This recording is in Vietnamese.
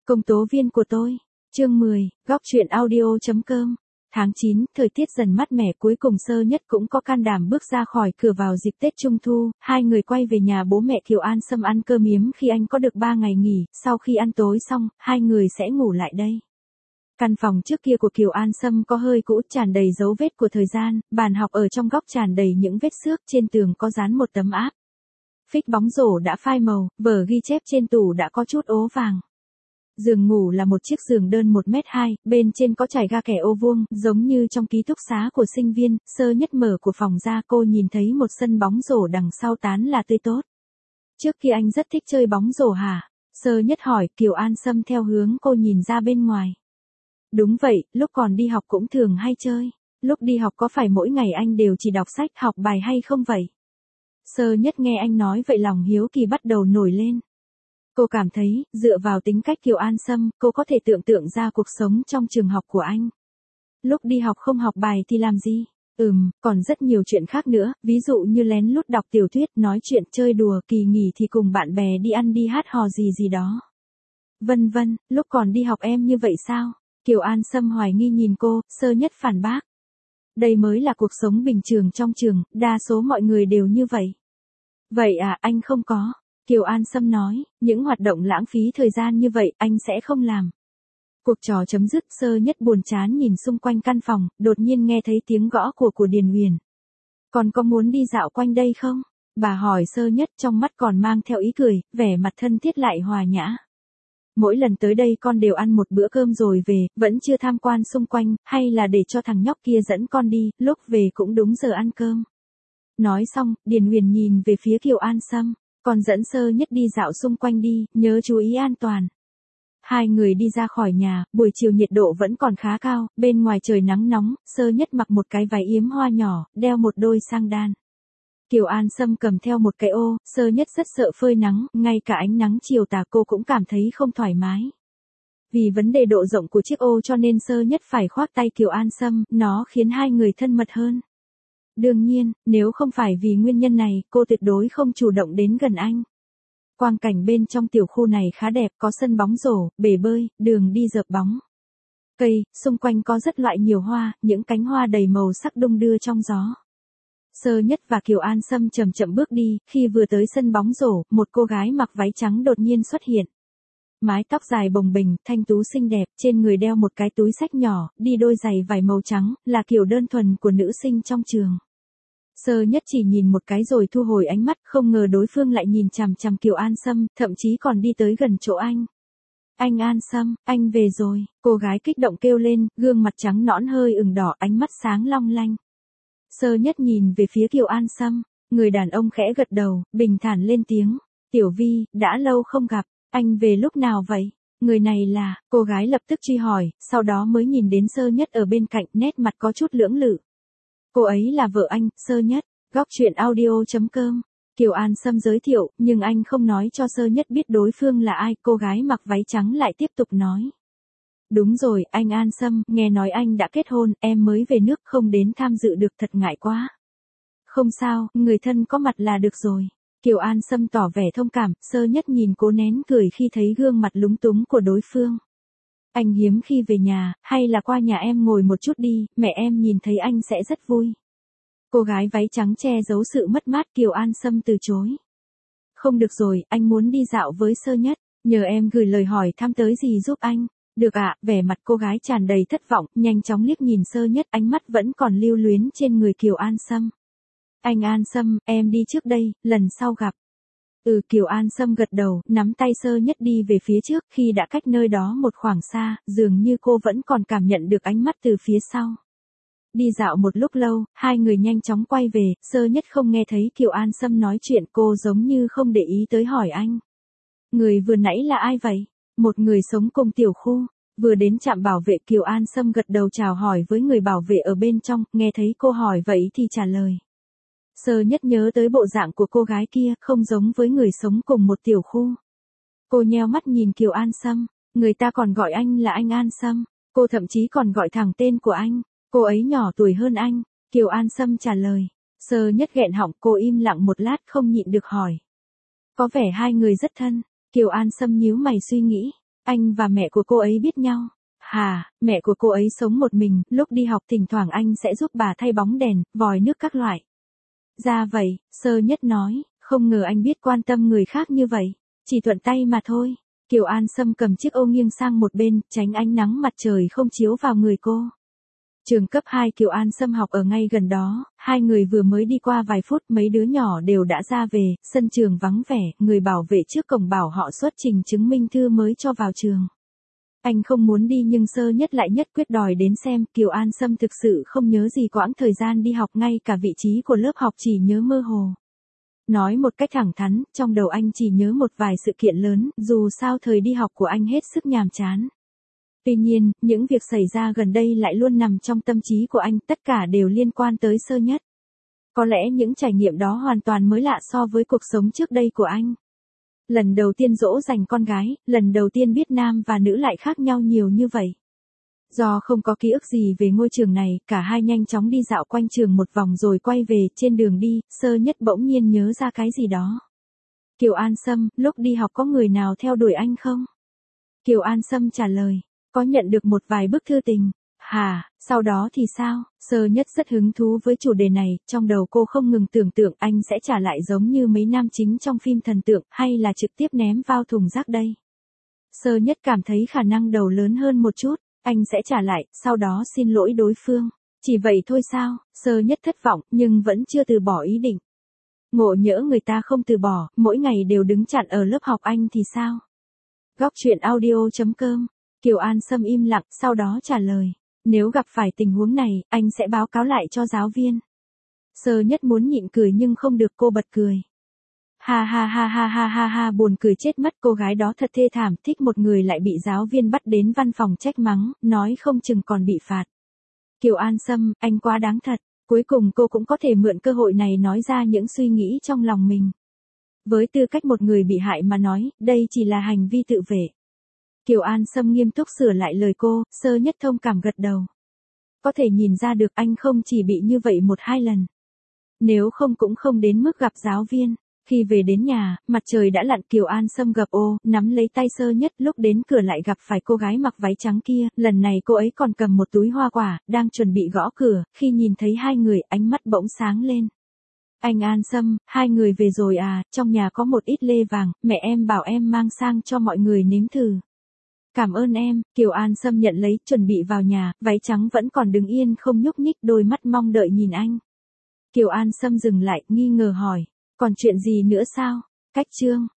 Công tố viên của tôi. Chương 10, góc truyện audio.com. Tháng 9, thời tiết dần mát mẻ, cuối cùng Sơ Nhất cũng có can đảm bước ra khỏi cửa vào dịp Tết Trung Thu. Hai người quay về nhà bố mẹ Kiều An Sâm ăn cơm yếm khi anh có được 3 ngày nghỉ. Sau khi ăn tối xong, hai người sẽ ngủ lại đây. Căn phòng trước kia của Kiều An Sâm có hơi cũ, tràn đầy dấu vết của thời gian. Bàn học ở trong góc tràn đầy những vết xước, trên tường có dán một tấm áp phích bóng rổ đã phai màu, vở ghi chép trên tủ đã có chút ố vàng. Giường ngủ là một chiếc giường đơn 1m2, bên trên có trải ga kẻ ô vuông, giống như trong ký túc xá của sinh viên. Sơ Nhất mở của phòng ra, cô nhìn thấy một sân bóng rổ đằng sau tán là tươi tốt. Trước kia anh rất thích chơi bóng rổ hả? Sơ Nhất hỏi. Kiều An Sâm theo hướng cô nhìn ra bên ngoài. Đúng vậy, lúc còn đi học cũng thường hay chơi. Lúc đi học có phải mỗi ngày anh đều chỉ đọc sách học bài hay không vậy? Sơ Nhất nghe anh nói vậy lòng hiếu kỳ bắt đầu nổi lên. Cô cảm thấy, dựa vào tính cách Kiều An Sâm, cô có thể tưởng tượng ra cuộc sống trong trường học của anh. Lúc đi học không học bài thì làm gì? Còn rất nhiều chuyện khác nữa, ví dụ như lén lút đọc tiểu thuyết, nói chuyện, chơi đùa, kỳ nghỉ thì cùng bạn bè đi ăn đi hát hò gì đó. Vân vân, lúc còn đi học em như vậy sao? Kiều An Sâm hoài nghi nhìn cô. Sơ Nhất phản bác. Đây mới là cuộc sống bình thường trong trường, đa số mọi người đều như vậy. Vậy à, anh không có. Kiều An Sâm nói, những hoạt động lãng phí thời gian như vậy, anh sẽ không làm. Cuộc trò chấm dứt, Sơ Nhất buồn chán nhìn xung quanh căn phòng, đột nhiên nghe thấy tiếng gõ của Điền Huyền. Còn có muốn đi dạo quanh đây không? Bà hỏi Sơ Nhất, trong mắt còn mang theo ý cười, vẻ mặt thân thiết lại hòa nhã. Mỗi lần tới đây con đều ăn một bữa cơm rồi về, vẫn chưa tham quan xung quanh, hay là để cho thằng nhóc kia dẫn con đi, lúc về cũng đúng giờ ăn cơm. Nói xong, Điền Huyền nhìn về phía Kiều An Sâm. Con dẫn Sơ Nhất đi dạo xung quanh đi, nhớ chú ý an toàn. Hai người đi ra khỏi nhà, buổi chiều nhiệt độ vẫn còn khá cao, bên ngoài trời nắng nóng. Sơ Nhất mặc một cái váy yếm hoa nhỏ, đeo một đôi sang đan. Kiều An Sâm cầm theo một cái ô. Sơ Nhất rất sợ phơi nắng, ngay cả ánh nắng chiều tà cô cũng cảm thấy không thoải mái. Vì vấn đề độ rộng của chiếc ô cho nên Sơ Nhất phải khoác tay Kiều An Sâm, nó khiến hai người thân mật hơn. Đương nhiên, nếu không phải vì nguyên nhân này, cô tuyệt đối không chủ động đến gần anh. Quang cảnh bên trong tiểu khu này khá đẹp, có sân bóng rổ, bể bơi, đường đi dợp bóng. Cây, xung quanh có rất loại nhiều hoa, những cánh hoa đầy màu sắc đung đưa trong gió. Sơ Nhất và Kiều An Sâm chậm chậm bước đi, khi vừa tới sân bóng rổ, một cô gái mặc váy trắng đột nhiên xuất hiện. Mái tóc dài bồng bềnh, thanh tú xinh đẹp, trên người đeo một cái túi xách nhỏ, đi đôi giày vải màu trắng, là kiểu đơn thuần của nữ sinh trong trường. Sơ Nhất chỉ nhìn một cái rồi thu hồi ánh mắt, không ngờ đối phương lại nhìn chằm chằm Kiều An Sâm, thậm chí còn đi tới gần chỗ anh. Anh An Sâm, anh về rồi. Cô gái kích động kêu lên, gương mặt trắng nõn hơi ửng đỏ, ánh mắt sáng long lanh. Sơ Nhất nhìn về phía Kiều An Sâm, người đàn ông khẽ gật đầu, bình thản lên tiếng. Tiểu Vi, đã lâu không gặp, anh về lúc nào vậy? Người này là, cô gái lập tức truy hỏi, sau đó mới nhìn đến Sơ Nhất ở bên cạnh, nét mặt có chút lưỡng lự. Cô ấy là vợ anh, Sơ Nhất. Góc truyện audio.com. Kiều An Sâm giới thiệu, nhưng anh không nói cho Sơ Nhất biết đối phương là ai. Cô gái mặc váy trắng lại tiếp tục nói. Đúng rồi, anh An Sâm, nghe nói anh đã kết hôn, em mới về nước không đến tham dự được, thật ngại quá. Không sao, người thân có mặt là được rồi. Kiều An Sâm tỏ vẻ thông cảm. Sơ Nhất nhìn cô nén cười khi thấy gương mặt lúng túng của đối phương. Anh hiếm khi về nhà, hay là qua nhà em ngồi một chút đi, mẹ em nhìn thấy anh sẽ rất vui. Cô gái váy trắng che giấu sự mất mát. Kiều An Sâm từ chối. Không được rồi, anh muốn đi dạo với Sơ Nhất, nhờ em gửi lời hỏi thăm tới gì giúp anh. Được ạ, vẻ mặt cô gái tràn đầy thất vọng, nhanh chóng liếc nhìn Sơ Nhất, ánh mắt vẫn còn lưu luyến trên người Kiều An Sâm. Anh An Sâm, em đi trước đây, lần sau gặp. Kiều An Sâm gật đầu, nắm tay Sơ Nhất đi về phía trước, khi đã cách nơi đó một khoảng xa, dường như cô vẫn còn cảm nhận được ánh mắt từ phía sau. Đi dạo một lúc lâu, hai người nhanh chóng quay về. Sơ Nhất không nghe thấy Kiều An Sâm nói chuyện, cô giống như không để ý tới hỏi anh. Người vừa nãy là ai vậy? Một người sống cùng tiểu khu. Vừa đến trạm bảo vệ. Kiều An Sâm gật đầu chào hỏi với người bảo vệ ở bên trong, nghe thấy cô hỏi vậy thì trả lời. Sơ Nhất nhớ tới bộ dạng của cô gái kia, không giống với người sống cùng một tiểu khu. Cô nheo mắt nhìn Kiều An Sâm, người ta còn gọi anh là anh An Sâm, cô thậm chí còn gọi thẳng tên của anh, cô ấy nhỏ tuổi hơn anh. Kiều An Sâm trả lời. Sơ Nhất nghẹn họng, cô im lặng một lát không nhịn được hỏi. Có vẻ hai người rất thân. Kiều An Sâm nhíu mày suy nghĩ. Anh và mẹ của cô ấy biết nhau. Hà, mẹ của cô ấy sống một mình, lúc đi học thỉnh thoảng anh sẽ giúp bà thay bóng đèn, vòi nước các loại. Ra vậy, Sơ Nhất nói, không ngờ anh biết quan tâm người khác như vậy. Chỉ thuận tay mà thôi. Kiều An Sâm cầm chiếc ô nghiêng sang một bên, tránh ánh nắng mặt trời không chiếu vào người cô. Trường cấp 2 Kiều An Sâm học ở ngay gần đó, hai người vừa mới đi qua vài phút mấy đứa nhỏ đều đã ra về, sân trường vắng vẻ, người bảo vệ trước cổng bảo họ xuất trình chứng minh thư mới cho vào trường. Anh không muốn đi nhưng Sơ Nhất lại nhất quyết đòi đến xem, Kiều An Sâm thực sự không nhớ gì quãng thời gian đi học, ngay cả vị trí của lớp học chỉ nhớ mơ hồ. Nói một cách thẳng thắn, trong đầu anh chỉ nhớ một vài sự kiện lớn, dù sao thời đi học của anh hết sức nhàm chán. Tuy nhiên, những việc xảy ra gần đây lại luôn nằm trong tâm trí của anh, tất cả đều liên quan tới Sơ Nhất. Có lẽ những trải nghiệm đó hoàn toàn mới lạ so với cuộc sống trước đây của anh. Lần đầu tiên dỗ dành con gái, lần đầu tiên biết nam và nữ lại khác nhau nhiều như vậy. Do không có ký ức gì về ngôi trường này, cả hai nhanh chóng đi dạo quanh trường một vòng rồi quay về, trên đường đi, Sơ Nhất bỗng nhiên nhớ ra cái gì đó. Kiều An Sâm, lúc đi học có người nào theo đuổi anh không? Kiều An Sâm trả lời, có nhận được một vài bức thư tình. Hà, sau đó thì sao? Sơ Nhất rất hứng thú với chủ đề này, trong đầu cô không ngừng tưởng tượng anh sẽ trả lại giống như mấy nam chính trong phim thần tượng, hay là trực tiếp ném vào thùng rác đây. Sơ Nhất cảm thấy khả năng đầu lớn hơn một chút, anh sẽ trả lại, sau đó xin lỗi đối phương. Chỉ vậy thôi sao? Sơ Nhất thất vọng, nhưng vẫn chưa từ bỏ ý định. Ngộ nhỡ người ta không từ bỏ, mỗi ngày đều đứng chặn ở lớp học anh thì sao? Góc chuyện audio.com. Kiều An Sâm im lặng, sau đó trả lời. Nếu gặp phải tình huống này, anh sẽ báo cáo lại cho giáo viên. Sơ Nhất muốn nhịn cười nhưng không được, cô bật cười. Ha ha ha ha ha ha ha, buồn cười chết mất, cô gái đó thật thê thảm, thích một người lại bị giáo viên bắt đến văn phòng trách mắng, nói không chừng còn bị phạt. Kiều An Sâm, anh quá đáng thật. Cuối cùng cô cũng có thể mượn cơ hội này nói ra những suy nghĩ trong lòng mình. Với tư cách một người bị hại mà nói, đây chỉ là hành vi tự vệ. Kiều An Sâm nghiêm túc sửa lại lời cô, Sơ Nhất thông cảm gật đầu. Có thể nhìn ra được anh không chỉ bị như vậy một hai lần. Nếu không cũng không đến mức gặp giáo viên. Khi về đến nhà, mặt trời đã lặn, Kiều An Sâm gập ô, nắm lấy tay Sơ Nhất, lúc đến cửa lại gặp phải cô gái mặc váy trắng kia, lần này cô ấy còn cầm một túi hoa quả, đang chuẩn bị gõ cửa, khi nhìn thấy hai người, ánh mắt bỗng sáng lên. Anh An Sâm, hai người về rồi à, trong nhà có một ít lê vàng, mẹ em bảo em mang sang cho mọi người nếm thử. Cảm ơn em, Kiều An Sâm nhận lấy, chuẩn bị vào nhà, váy trắng vẫn còn đứng yên không nhúc nhích, đôi mắt mong đợi nhìn anh. Kiều An Sâm dừng lại, nghi ngờ hỏi, còn chuyện gì nữa sao? Cách chương.